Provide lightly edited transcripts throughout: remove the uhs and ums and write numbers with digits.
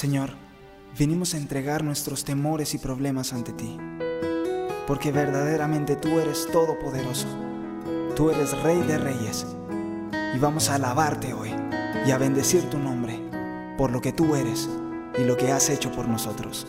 Señor, venimos a entregar nuestros temores y problemas ante ti, porque verdaderamente tú eres todopoderoso, tú eres Rey de Reyes, y vamos a alabarte hoy y a bendecir tu nombre por lo que tú eres y lo que has hecho por nosotros.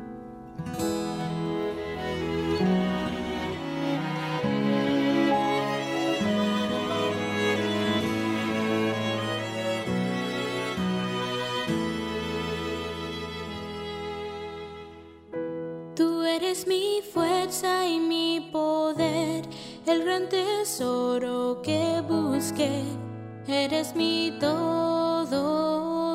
Tú eres mi fuerza y mi poder, el gran tesoro que busqué. Eres mi todo,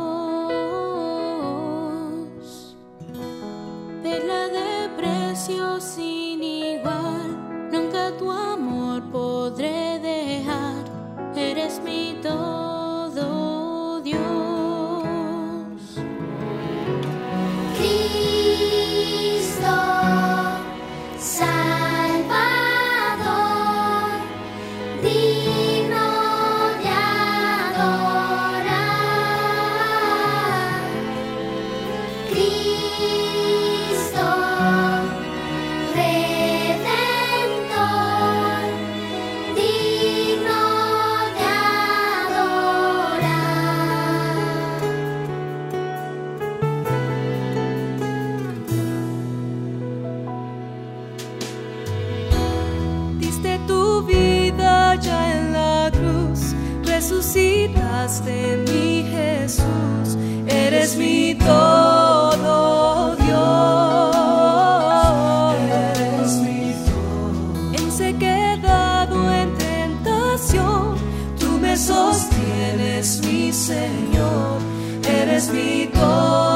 Dios. Perla de precio sin igual, nunca tu amor podré dejar. Eres mi todo, Dios. Tu vida ya en la cruz, resucitaste, mi Jesús, eres mi todo, Dios. Eres mi todo. En sequedad o en tentación, tú me sostienes, mi Señor, eres mi todo.